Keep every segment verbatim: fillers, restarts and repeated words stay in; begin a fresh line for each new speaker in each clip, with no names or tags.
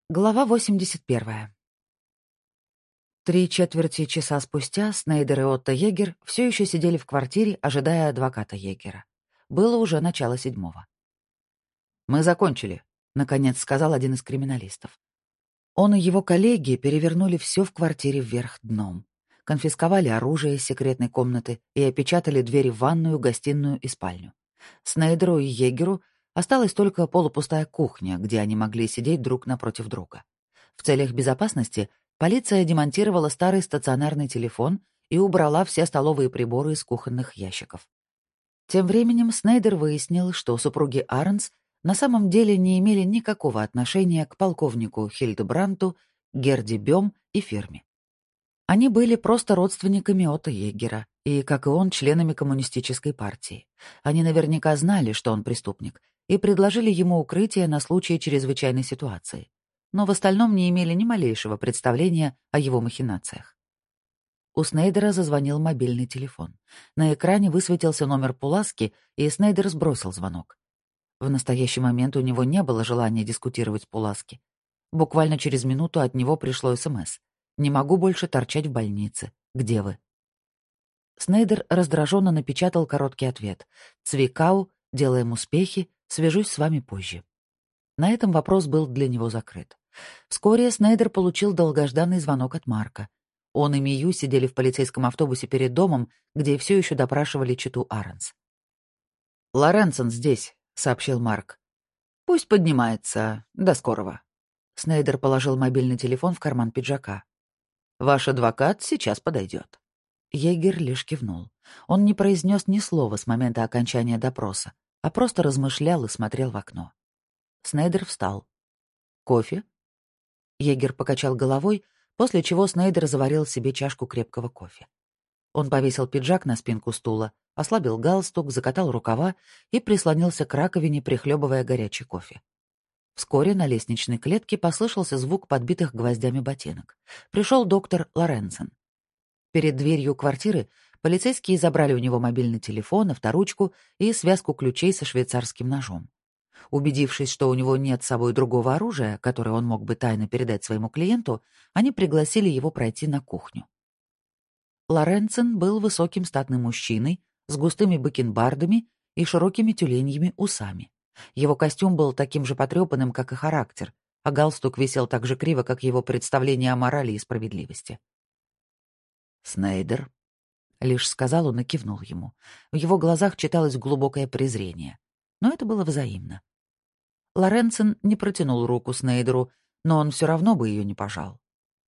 Глава восемьдесят первая. Три четверти часа спустя Снейдер и Отто Егер все еще сидели в квартире, ожидая адвоката Егера. Было уже начало седьмого. «Мы закончили», — наконец сказал один из криминалистов. Он и его коллеги перевернули все в квартире вверх дном, конфисковали оружие из секретной комнаты и опечатали двери в ванную, гостиную и спальню. Снейдеру и Егеру осталась только полупустая кухня, где они могли сидеть друг напротив друга. В целях безопасности полиция демонтировала старый стационарный телефон и убрала все столовые приборы из кухонных ящиков. Тем временем Снейдер выяснил, что супруги Арнс на самом деле не имели никакого отношения к полковнику Хильдебрандту, Герди Бём и фирме. Они были просто родственниками Отто Егера и, как и он, членами коммунистической партии. Они наверняка знали, что он преступник, и предложили ему укрытие на случай чрезвычайной ситуации, но в остальном не имели ни малейшего представления о его махинациях. У Снейдера зазвонил мобильный телефон. На экране высветился номер Пуласки, и Снейдер сбросил звонок. В настоящий момент у него не было желания дискутировать с Пуласки. Буквально через минуту от него пришло СМС. «Не могу больше торчать в больнице. Где вы?» Снейдер раздраженно напечатал короткий ответ. «Цвикау, делаем успехи, свяжусь с вами позже». На этом вопрос был для него закрыт. Вскоре Снейдер получил долгожданный звонок от Марка. Он и Мию сидели в полицейском автобусе перед домом, где все еще допрашивали читу Арнс. «Лоренсон здесь», — сообщил Марк. «Пусть поднимается. До скорого». Снейдер положил мобильный телефон в карман пиджака. «Ваш адвокат сейчас подойдет». Егер лишь кивнул. Он не произнес ни слова с момента окончания допроса, а просто размышлял и смотрел в окно. Снейдер встал. «Кофе?» Егер покачал головой, после чего Снейдер заварил себе чашку крепкого кофе. Он повесил пиджак на спинку стула, ослабил галстук, закатал рукава и прислонился к раковине, прихлебывая горячий кофе. Вскоре на лестничной клетке послышался звук подбитых гвоздями ботинок. Пришел доктор Лоренсон. Перед дверью квартиры полицейские забрали у него мобильный телефон, авторучку и связку ключей со швейцарским ножом. Убедившись, что у него нет с собой другого оружия, которое он мог бы тайно передать своему клиенту, они пригласили его пройти на кухню. Лоренсон был высоким статным мужчиной с густыми бакенбардами и широкими тюленьими усами. Его костюм был таким же потрепанным, как и характер, а галстук висел так же криво, как его представление о морали и справедливости. «Снейдер», — лишь сказал он и кивнул ему. В его глазах читалось глубокое презрение. Но это было взаимно. Лоренсон не протянул руку Снейдеру, но он все равно бы ее не пожал.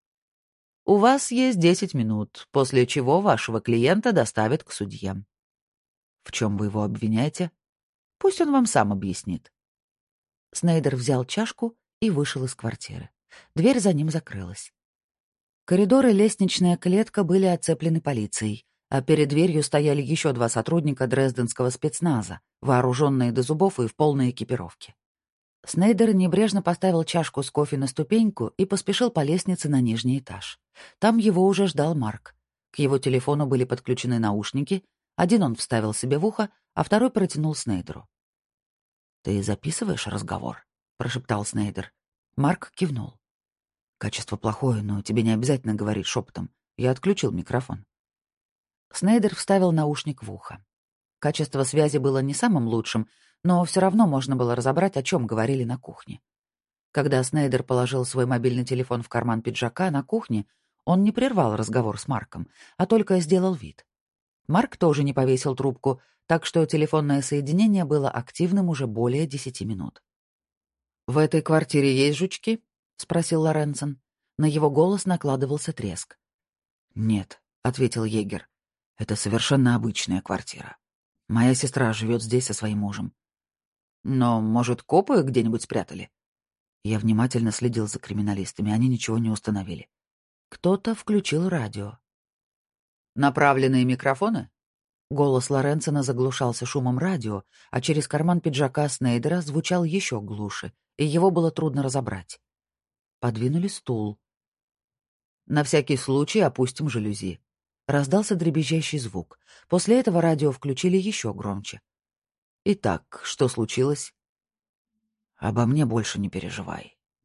«У вас есть десять минут, после чего вашего клиента доставят к судье». «В чем вы его обвиняете?» «Пусть он вам сам объяснит». Снейдер взял чашку и вышел из квартиры. Дверь за ним закрылась. Коридор и лестничная клетка были оцеплены полицией, а перед дверью стояли еще два сотрудника дрезденского спецназа, вооруженные до зубов и в полной экипировке. Снейдер небрежно поставил чашку с кофе на ступеньку и поспешил по лестнице на нижний этаж. Там его уже ждал Марк. К его телефону были подключены наушники, один он вставил себе в ухо, а второй протянул Снейдеру. «Ты записываешь разговор?» — прошептал Снейдер. Марк кивнул. «Качество плохое, но тебе не обязательно говорить шепотом. Я отключил микрофон». Снейдер вставил наушник в ухо. Качество связи было не самым лучшим, но все равно можно было разобрать, о чем говорили на кухне. Когда Снейдер положил свой мобильный телефон в карман пиджака на кухне, он не прервал разговор с Марком, а только сделал вид. Марк тоже не повесил трубку, так что телефонное соединение было активным уже более десяти минут. «В этой квартире есть жучки?» — спросил Лоренсон. На его голос накладывался треск. «Нет», — ответил Егер. «Это совершенно обычная квартира. Моя сестра живет здесь со своим мужем». «Но, может, копы где-нибудь спрятали?» Я внимательно следил за криминалистами, они ничего не установили. Кто-то включил радио. «Направленные микрофоны?» Голос Лоренсона заглушался шумом радио, а через карман пиджака Снейдера звучал еще глуше, и его было трудно разобрать. Подвинули стул. «На всякий случай опустим жалюзи». Раздался дребезжащий звук. После этого радио включили еще громче. «Итак, что случилось?» «Обо мне больше не переживай.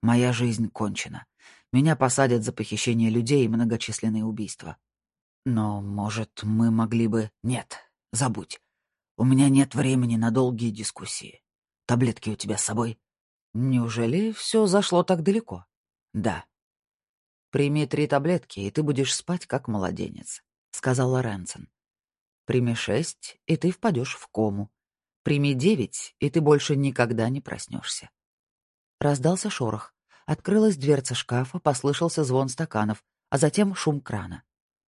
Моя жизнь кончена. Меня посадят за похищение людей и многочисленные убийства. Но, может, мы могли бы... Нет, забудь. У меня нет времени на долгие дискуссии. Таблетки у тебя с собой?
Неужели все зашло так далеко?
Да.
Прими три таблетки, и ты будешь спать как младенец, сказал Лоренцен. Прими шесть, и ты впадешь в кому. Прими девять, и ты больше никогда не проснешься. Раздался шорох. Открылась дверца шкафа, послышался звон стаканов, а затем шум крана.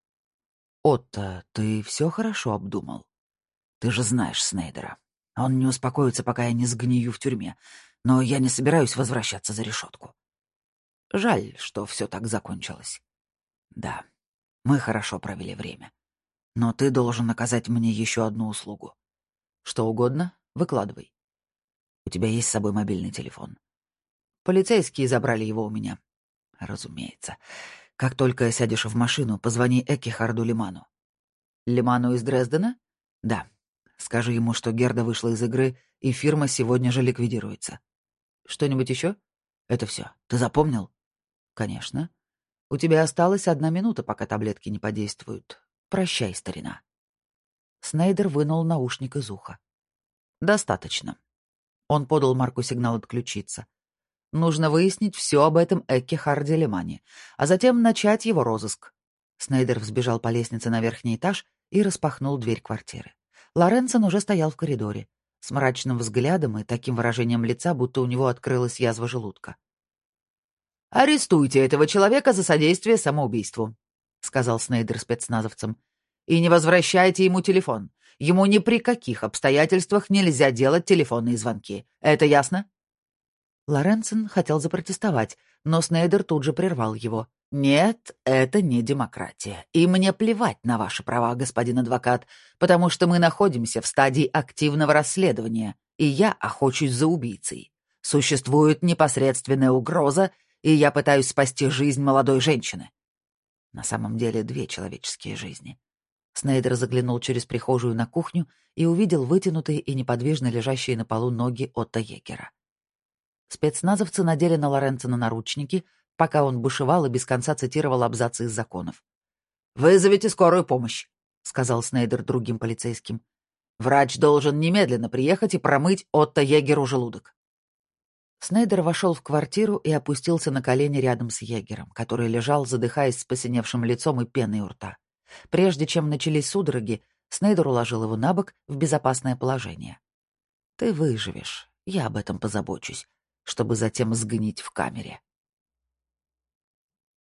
«Отто, ты все хорошо обдумал? Ты же знаешь Снейдера. Он не успокоится, пока я не сгнию в тюрьме, но я не собираюсь возвращаться за решетку. Жаль, что все так закончилось. Да, мы хорошо провели время. Но ты должен оказать мне еще одну услугу.
Что угодно, выкладывай.
У тебя есть с собой мобильный телефон?
Полицейские забрали его у меня.
Разумеется. Как только сядешь в машину, позвони Эккихарду Лиману.
Лиману из Дрездена?
Да. Скажи ему, что Герда вышла из игры, и фирма сегодня же ликвидируется.
Что-нибудь еще?
Это все. Ты запомнил?
Конечно. У тебя осталась одна минута, пока таблетки не подействуют. Прощай, старина. Снейдер вынул наушник из уха. Достаточно. Он подал Марку сигнал отключиться. Нужно выяснить все об этом Эккихарде Лимане, а затем начать его розыск. Снейдер взбежал по лестнице на верхний этаж и распахнул дверь квартиры. Лоренцен уже стоял в коридоре, с мрачным взглядом и таким выражением лица, будто у него открылась язва желудка. «Арестуйте этого человека за содействие самоубийству», — сказал Снейдер спецназовцам. «И не возвращайте ему телефон. Ему ни при каких обстоятельствах нельзя делать телефонные звонки. Это ясно?» Лоренцен хотел запротестовать, но Снейдер тут же прервал его. «Нет, это не демократия. И мне плевать на ваши права, господин адвокат, потому что мы находимся в стадии активного расследования, и я охочусь за убийцей. Существует непосредственная угроза, и я пытаюсь спасти жизнь молодой женщины». На самом деле две человеческие жизни. Снейдер заглянул через прихожую на кухню и увидел вытянутые и неподвижно лежащие на полу ноги Отто Егера. Спецназовцы надели на Лоренцена наручники, пока он бушевал и без конца цитировал абзацы из законов. «Вызовите скорую помощь», — сказал Снейдер другим полицейским. «Врач должен немедленно приехать и промыть Отто Егеру желудок». Снейдер вошел в квартиру и опустился на колени рядом с Егером, который лежал, задыхаясь с посиневшим лицом и пеной у рта. Прежде чем начались судороги, Снейдер уложил его на бок в безопасное положение. «Ты выживешь, я об этом позабочусь, чтобы затем сгнить в камере».